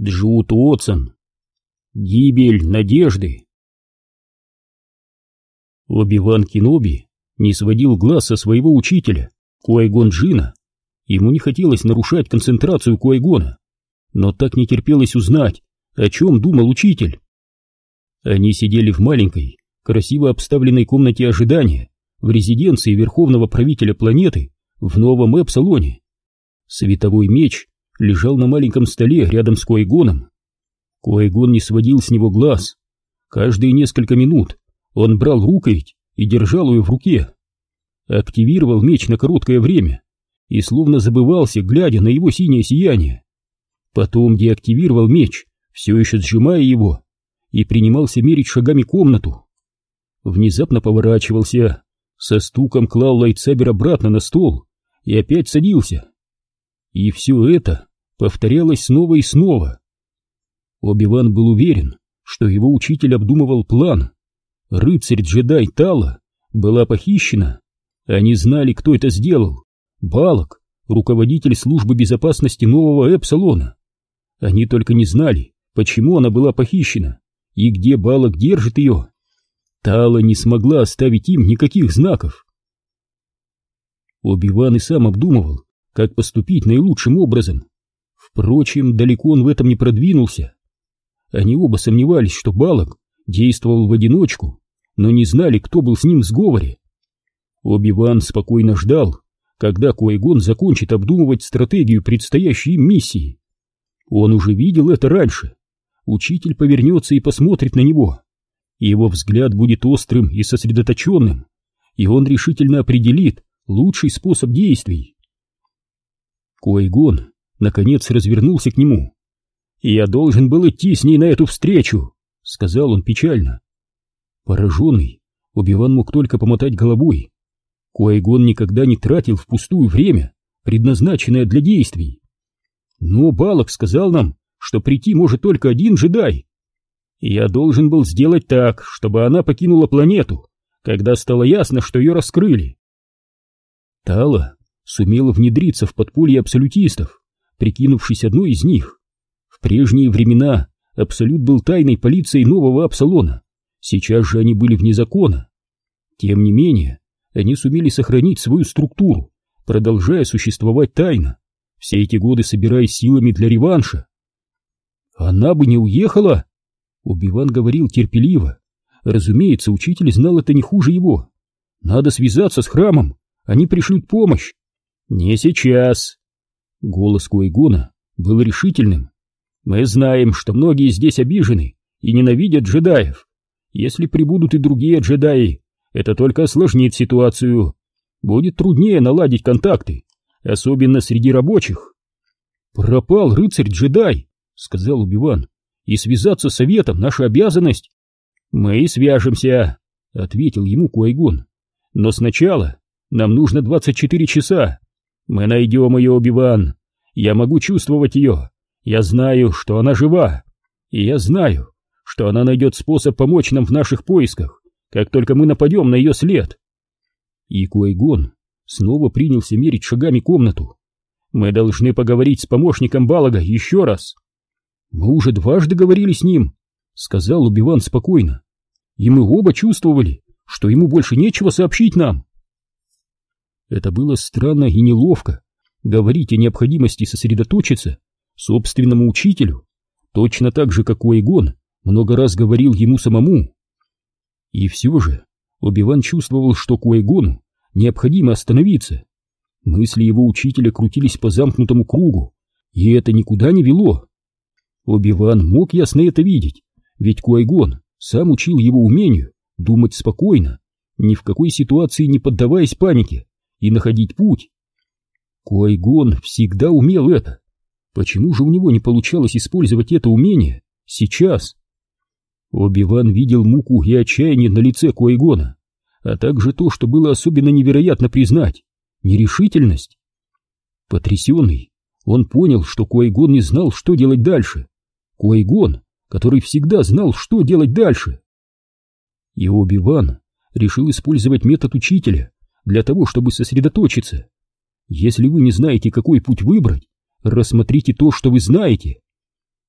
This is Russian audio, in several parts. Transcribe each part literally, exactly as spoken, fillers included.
Джуд Уотсон. Гибель надежды. Оби-Ван Кеноби не сводил глаз со своего учителя, Куай-Гон Джинна. Ему не хотелось нарушать концентрацию Куай-Гона, но так не терпелось узнать, о чем думал учитель. Они сидели в маленькой, красиво обставленной комнате ожидания в резиденции верховного правителя планеты в Новом Эпсилоне. Световой меч лежал на маленьком столе рядом с Куай-Гоном. Куай-Гон не сводил с него глаз. Каждые несколько минут он брал рукоять и держал ее в руке. Активировал меч на короткое время и словно забывался, глядя на его синее сияние. Потом деактивировал меч, все еще сжимая его, и принимался мерить шагами комнату. Внезапно поворачивался, со стуком клал лайтсабер обратно на стол и опять садился. И все это повторялось снова и снова. Оби-Ван был уверен, что его учитель обдумывал план. Рыцарь-джедай Тала была похищена. Они знали, кто это сделал. Балок, руководитель службы безопасности Нового Эпсилона. Они только не знали, почему она была похищена и где Балок держит ее. Тала не смогла оставить им никаких знаков. Оби-Ван и сам обдумывал, как поступить наилучшим образом. Впрочем, далеко он в этом не продвинулся. Они оба сомневались, что Балок действовал в одиночку, но не знали, кто был с ним в сговоре. Оби-Ван спокойно ждал, когда Куай-Гон закончит обдумывать стратегию предстоящей им миссии. Он уже видел это раньше. Учитель повернется и посмотрит на него. Его взгляд будет острым и сосредоточенным, и он решительно определит лучший способ действий. Куай-Гон наконец развернулся к нему. «Я должен был идти с ней на эту встречу», — сказал он печально. Пораженный, Оби-Ван мог только помотать головой. Куай-Гон никогда не тратил впустую время, предназначенное для действий. «Но Балок сказал нам, что прийти может только один джедай. Я должен был сделать так, чтобы она покинула планету, когда стало ясно, что ее раскрыли». Тала сумела внедриться в подполье абсолютистов, прикинувшись одной из них. В прежние времена Абсолют был тайной полицией Нового Эпсилона, сейчас же они были вне закона. Тем не менее, они сумели сохранить свою структуру, продолжая существовать тайно, все эти годы собираясь силами для реванша. «Она бы не уехала?» Оби-Ван говорил терпеливо. Разумеется, учитель знал это не хуже его. «Надо связаться с храмом, они пришлют помощь». «Не сейчас». Голос Куай-Гона был решительным. «Мы знаем, что многие здесь обижены и ненавидят джедаев. Если прибудут и другие джедаи, это только осложнит ситуацию. Будет труднее наладить контакты, особенно среди рабочих». «Пропал рыцарь-джедай», — сказал Оби-Ван, — «и связаться с советом — наша обязанность». «Мы и свяжемся», — ответил ему Куай-Гон. «Но сначала нам нужно двадцать четыре часа. Мы найдем ее, Оби-Ван. Я могу чувствовать ее. Я знаю, что она жива. И я знаю, что она найдет способ помочь нам в наших поисках, как только мы нападем на ее след». И Куай-Гон снова принялся мерить шагами комнату. «Мы должны поговорить с помощником Балага еще раз». «Мы уже дважды говорили с ним», — сказал Оби-Ван спокойно. «И мы оба чувствовали, что ему больше нечего сообщить нам». Это было странно и неловко — говорить о необходимости сосредоточиться собственному учителю, точно так же, как Куай-Гон много раз говорил ему самому. И все же Оби-Ван чувствовал, что Куай-Гону необходимо остановиться. Мысли его учителя крутились по замкнутому кругу, и это никуда не вело. Оби-Ван мог ясно это видеть, ведь Куай-Гон сам учил его умению думать спокойно, ни в какой ситуации не поддаваясь панике, и находить путь. Куай-Гон всегда умел это. Почему же у него не получалось использовать это умение сейчас? Оби-Ван видел муку и отчаяние на лице Куай-Гона, а также то, что было особенно невероятно признать — нерешительность. Потрясенный, он понял, что Куай-Гон не знал, что делать дальше. Куай-Гон, который всегда знал, что делать дальше. И Оби-Ван решил использовать метод учителя для того, чтобы сосредоточиться. Если вы не знаете, какой путь выбрать, рассмотрите то, что вы знаете.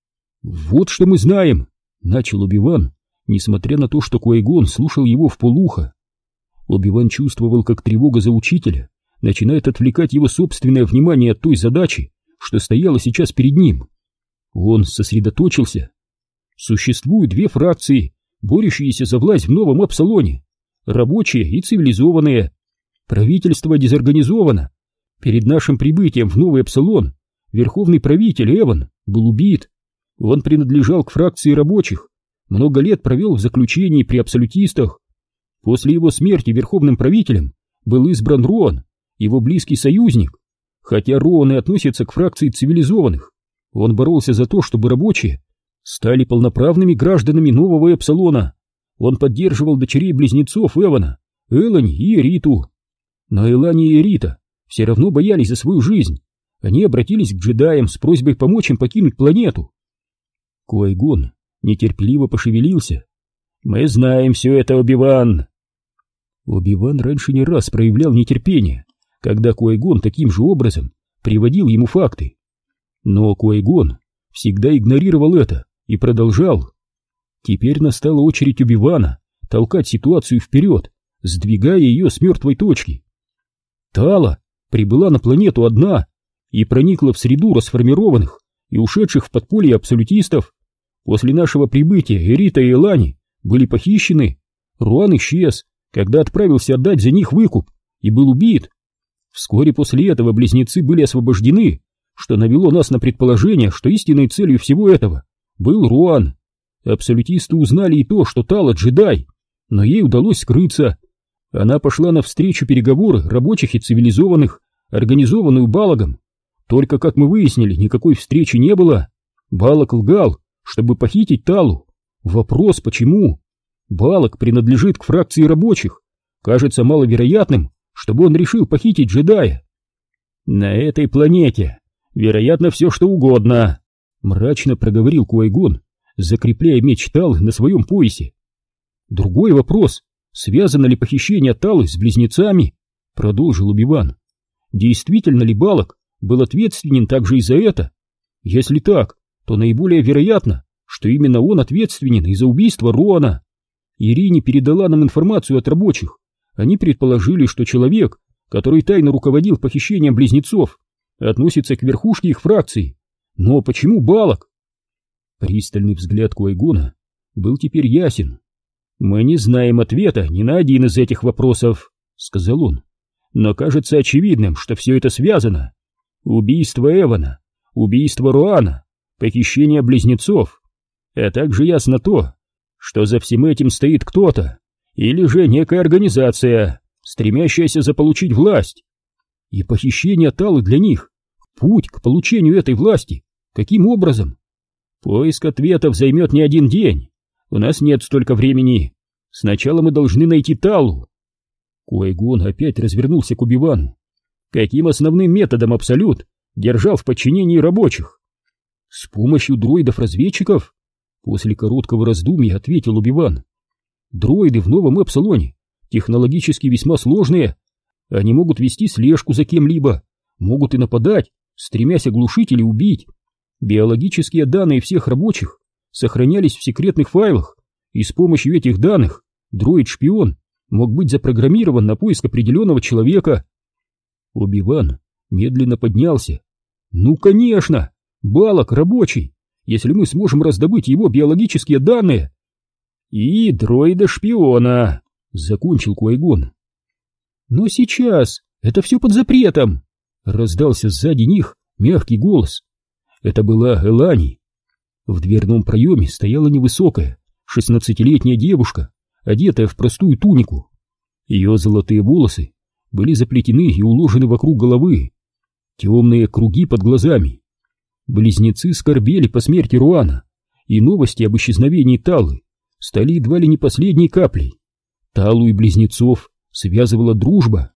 Вот что мы знаем, начал Оби-Ван, несмотря на то, что Куай-Гон слушал его вполуха. Оби-Ван чувствовал, как тревога за учителя начинает отвлекать его собственное внимание от той задачи, что стояла сейчас перед ним. Он сосредоточился. Существуют две фракции, борющиеся за власть в Новом Апсалоне: рабочие и цивилизованные. Правительство дезорганизовано. Перед нашим прибытием в Новый Апсалон верховный правитель Эван был убит. Он принадлежал к фракции рабочих, много лет провел в заключении при абсолютистах. После его смерти верховным правителем был избран Роан, его близкий союзник. Хотя Роан и относится к фракции цивилизованных, он боролся за то, чтобы рабочие стали полноправными гражданами Нового Апсалона. Он поддерживал дочерей-близнецов Эвана, Элани и Эриту. Но Элани и Эрита все равно боялись за свою жизнь. Они обратились к джедаям с просьбой помочь им покинуть планету. Куай-Гон нетерпеливо пошевелился. «Мы знаем все это, Оби-Ван!» Оби-Ван раньше не раз проявлял нетерпение, когда Куай-Гон таким же образом приводил ему факты. Но Куай-Гон всегда игнорировал это и продолжал. Теперь настала очередь Оби-Вана толкать ситуацию вперед, сдвигая ее с мертвой точки. Тала прибыла на планету одна и проникла в среду расформированных и ушедших в подполье абсолютистов. После нашего прибытия Эрита и Элани были похищены. Руан исчез, когда отправился отдать за них выкуп, и был убит. Вскоре после этого близнецы были освобождены, что навело нас на предположение, что истинной целью всего этого был Руан. Абсолютисты узнали и то, что Тала джедай, но ей удалось скрыться. Она пошла навстречу переговоры рабочих и цивилизованных, организованную Балагом. Только, как мы выяснили, никакой встречи не было. Балаг лгал, чтобы похитить Талу. Вопрос, почему? Балаг принадлежит к фракции рабочих. Кажется маловероятным, чтобы он решил похитить джедая. На этой планете, вероятно, все что угодно, мрачно проговорил Куай-Гон, закрепляя меч Талы на своем поясе. Другой вопрос, связано ли похищение Талы с близнецами, продолжил Оби-Ван. Действительно ли Балаг был ответственен также и за это? Если так, то наиболее вероятно, что именно он ответственен и за убийство Роана. Ирине передала нам информацию от рабочих. Они предположили, что человек, который тайно руководил похищением близнецов, относится к верхушке их фракции. Но почему Балаг? Пристальный взгляд Куай-Гона был теперь ясен. «Мы не знаем ответа ни на один из этих вопросов», — сказал он. «Но кажется очевидным, что все это связано. Убийство Эвана, убийство Руана, похищение близнецов. А также ясно то, что за всем этим стоит кто-то, или же некая организация, стремящаяся заполучить власть. И похищение Талы для них — путь к получению этой власти. Каким образом? Поиск ответов займет не один день. У нас нет столько времени. Сначала мы должны найти Талу». Куай-Гон опять развернулся к Оби-Вану. «Каким основным методом Абсолют держал в подчинении рабочих?» «С помощью дроидов-разведчиков?» После короткого раздумья ответил Оби-Ван. «Дроиды в Новом Апсалоне технологически весьма сложные. Они могут вести слежку за кем-либо, могут и нападать, стремясь оглушить или убить. Биологические данные всех рабочих сохранялись в секретных файлах, и с помощью этих данных дроид-шпион мог быть запрограммирован на поиск определенного человека». Оби-Ван медленно поднялся. «Ну, конечно, Балаг рабочий, если мы сможем раздобыть его биологические данные». «И дроида-шпиона», — закончил Куай-Гон. «Но сейчас это все под запретом», — раздался сзади них мягкий голос. Это была Элани. В дверном проеме стояла невысокая, шестнадцатилетняя девушка, одетая в простую тунику. Ее золотые волосы были заплетены и уложены вокруг головы. Темные круги под глазами. Близнецы скорбели по смерти Руана, и новости об исчезновении Талы стали едва ли не последней каплей. Талу и близнецов связывала дружба.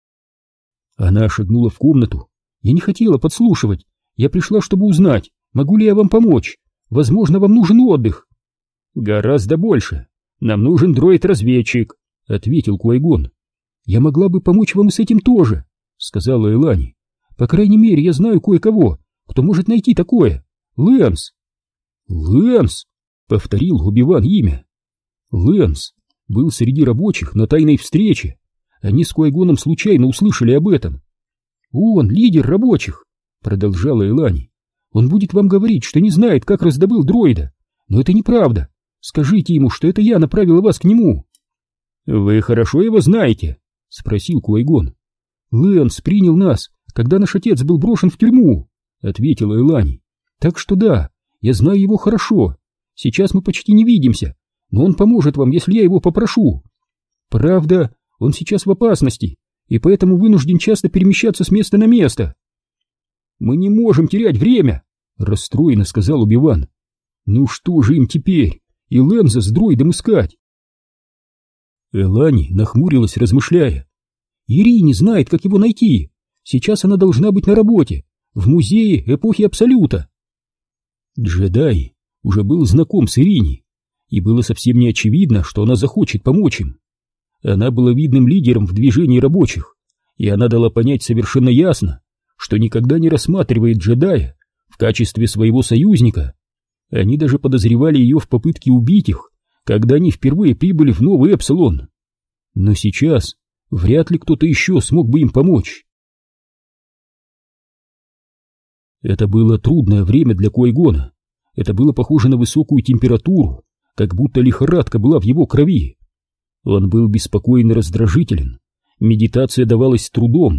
Она шагнула в комнату. Я не хотела подслушивать. Я пришла, чтобы узнать, могу ли я вам помочь. Возможно, вам нужен отдых. Гораздо больше. Нам нужен дроид-разведчик, ответил Куай-Гон. Я могла бы помочь вам с этим тоже, сказала Элани. По крайней мере, я знаю кое-кого, кто может найти такое. Лэнс. «Лэнс!» — повторил Оби-Ван имя. Лэнс был среди рабочих на тайной встрече. Они с Куай-Гоном случайно услышали об этом. «Он лидер рабочих», — продолжала Элани. «Он будет вам говорить, что не знает, как раздобыл дроида. Но это неправда. Скажите ему, что это я направила вас к нему». «Вы хорошо его знаете?» — спросил Куай-Гон. «Лэнс принял нас, когда наш отец был брошен в тюрьму», — ответила Элани. «Так что да, я знаю его хорошо. Сейчас мы почти не видимся, но он поможет вам, если я его попрошу. Правда, он сейчас в опасности, и поэтому вынужден часто перемещаться с места на место». «Мы не можем терять время», — расстроенно сказал Оби-Ван. «Ну что же им теперь? И Лэнса с дроидом искать?» Элани нахмурилась, размышляя. «Ири не знает, как его найти. Сейчас она должна быть на работе, в музее эпохи Абсолюта». Джедай уже был знаком с Ирини, и было совсем не очевидно, что она захочет помочь им. Она была видным лидером в движении рабочих, и она дала понять совершенно ясно, что никогда не рассматривает джедая в качестве своего союзника. Они даже подозревали ее в попытке убить их, когда они впервые прибыли в Новый Эпсилон. Но сейчас вряд ли кто-то еще смог бы им помочь. Это было трудное время для Куай-Гона. Это было похоже на высокую температуру, как будто лихорадка была в его крови. Он был беспокоен и раздражителен. Медитация давалась с трудом.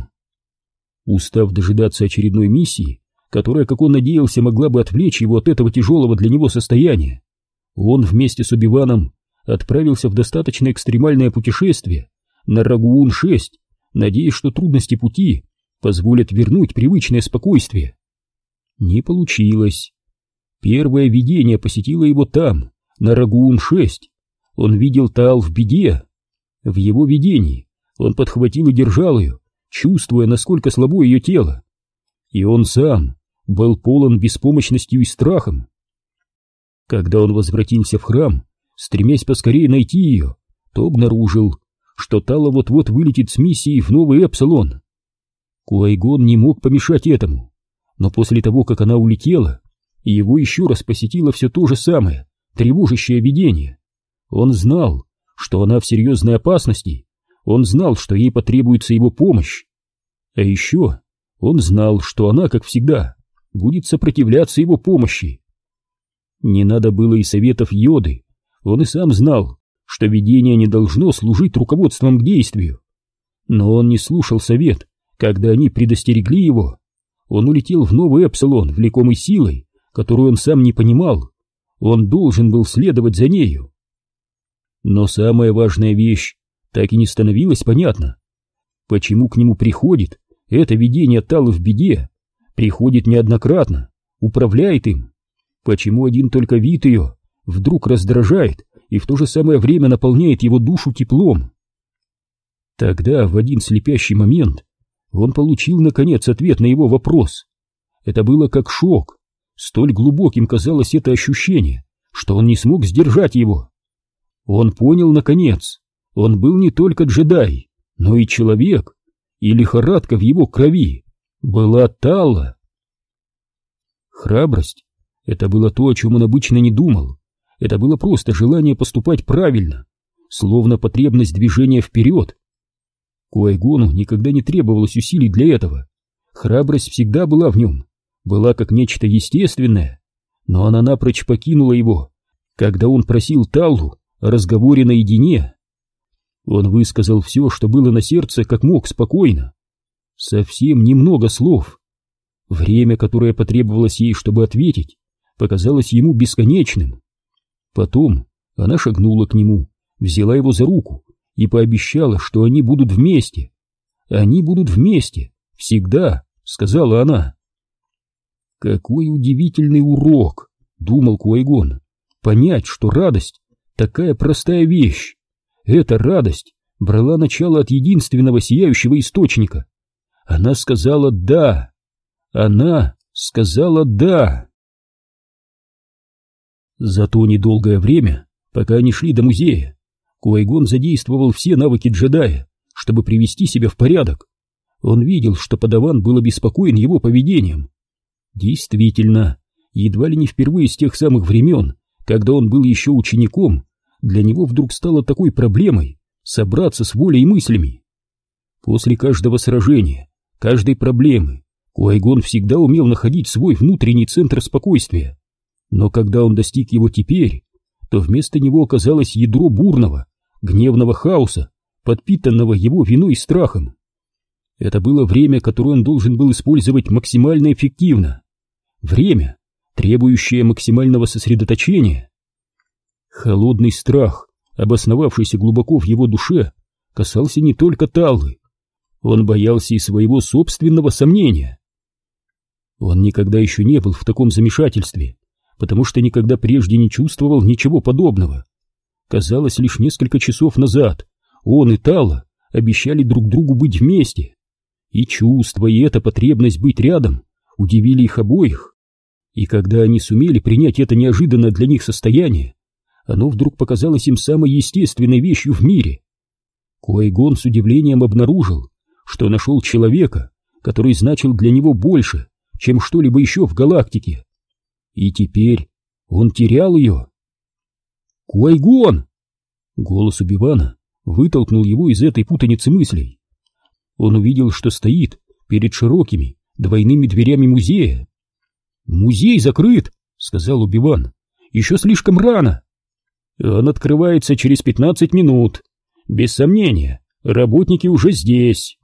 Устав дожидаться очередной миссии, которая, как он надеялся, могла бы отвлечь его от этого тяжелого для него состояния, он вместе с Оби-Ваном отправился в достаточно экстремальное путешествие на Рагуун шесть, надеясь, что трудности пути позволят вернуть привычное спокойствие. Не получилось. Первое видение посетило его там, на Рагуун шесть. Он видел Таал в беде. В его видении он подхватил и держал ее, чувствуя, насколько слабо ее тело. И он сам был полон беспомощностью и страхом. Когда он возвратился в храм, стремясь поскорее найти ее, то обнаружил, что Тала вот-вот вылетит с миссией в Новый Эпсилон. Куай-Гон не мог помешать этому, но после того, как она улетела, его еще раз посетило все то же самое, тревожащее видение. Он знал, что она в серьезной опасности, он знал, что ей потребуется его помощь. А еще он знал, что она, как всегда, будет сопротивляться его помощи. Не надо было и советов Йоды, он и сам знал, что видение не должно служить руководством к действию. Но он не слушал совет, когда они предостерегли его. Он улетел в Новый Эпсилон, влекомый силой, которую он сам не понимал. Он должен был следовать за нею. Но самая важная вещь так и не становилась понятна. Почему к нему приходит это видение Талы в беде, приходит неоднократно, управляет им? Почему один только вид ее вдруг раздражает и в то же самое время наполняет его душу теплом? Тогда, в один слепящий момент, он получил, наконец, ответ на его вопрос. Это было как шок. Столь глубоким казалось это ощущение, что он не смог сдержать его. Он понял, наконец, он был не только джедай, но и человек, и лихорадка в его крови была Тала. Храбрость — это было то, о чем он обычно не думал. Это было просто желание поступать правильно, словно потребность движения вперед. Куай-Гону никогда не требовалось усилий для этого. Храбрость всегда была в нем, была как нечто естественное, но она напрочь покинула его, когда он просил Таллу о разговоре наедине. Он высказал все, что было на сердце, как мог, спокойно. Совсем немного слов. Время, которое потребовалось ей, чтобы ответить, показалось ему бесконечным. Потом она шагнула к нему, взяла его за руку и пообещала, что они будут вместе. Они будут вместе, всегда, сказала она. Какой удивительный урок, думал Куай-Гон, понять, что радость — такая простая вещь. Эта радость брала начало от единственного сияющего источника. Она сказала «да». Она сказала «да». За то недолгое время, пока они шли до музея, Куай-Гон задействовал все навыки джедая, чтобы привести себя в порядок. Он видел, что подаван был обеспокоен его поведением. Действительно, Едва ли не впервые с тех самых времен, когда он был еще учеником, для него вдруг стало такой проблемой собраться с волей и мыслями. После каждого сражения, каждой проблемы, Ку-ай-Гон всегда умел находить свой внутренний центр спокойствия. Но когда он достиг его теперь, то вместо него оказалось ядро бурного, гневного хаоса, подпитанного его виной и страхом. Это было время, которое он должен был использовать максимально эффективно. Время, требующее максимального сосредоточения. Холодный страх, обосновавшийся глубоко в его душе, касался не только Таллы. Он боялся и своего собственного сомнения. Он никогда еще не был в таком замешательстве, потому что никогда прежде не чувствовал ничего подобного. Казалось, лишь несколько часов назад он и Талла обещали друг другу быть вместе. И чувство, и эта потребность быть рядом удивили их обоих. И когда они сумели принять это неожиданное для них состояние, оно вдруг показалось им самой естественной вещью в мире. Ку-ай-Гон с удивлением обнаружил, что нашел человека, который значил для него больше, чем что-либо еще в галактике. И теперь он терял ее. «Ку-ай-Гон!» Голос Оби-Вана вытолкнул его из этой путаницы мыслей. Он увидел, что стоит перед широкими двойными дверями музея. «Музей закрыт», — сказал Оби-Ван. «Еще слишком рано». «Он открывается через пятнадцать минут. Без сомнения, работники уже здесь».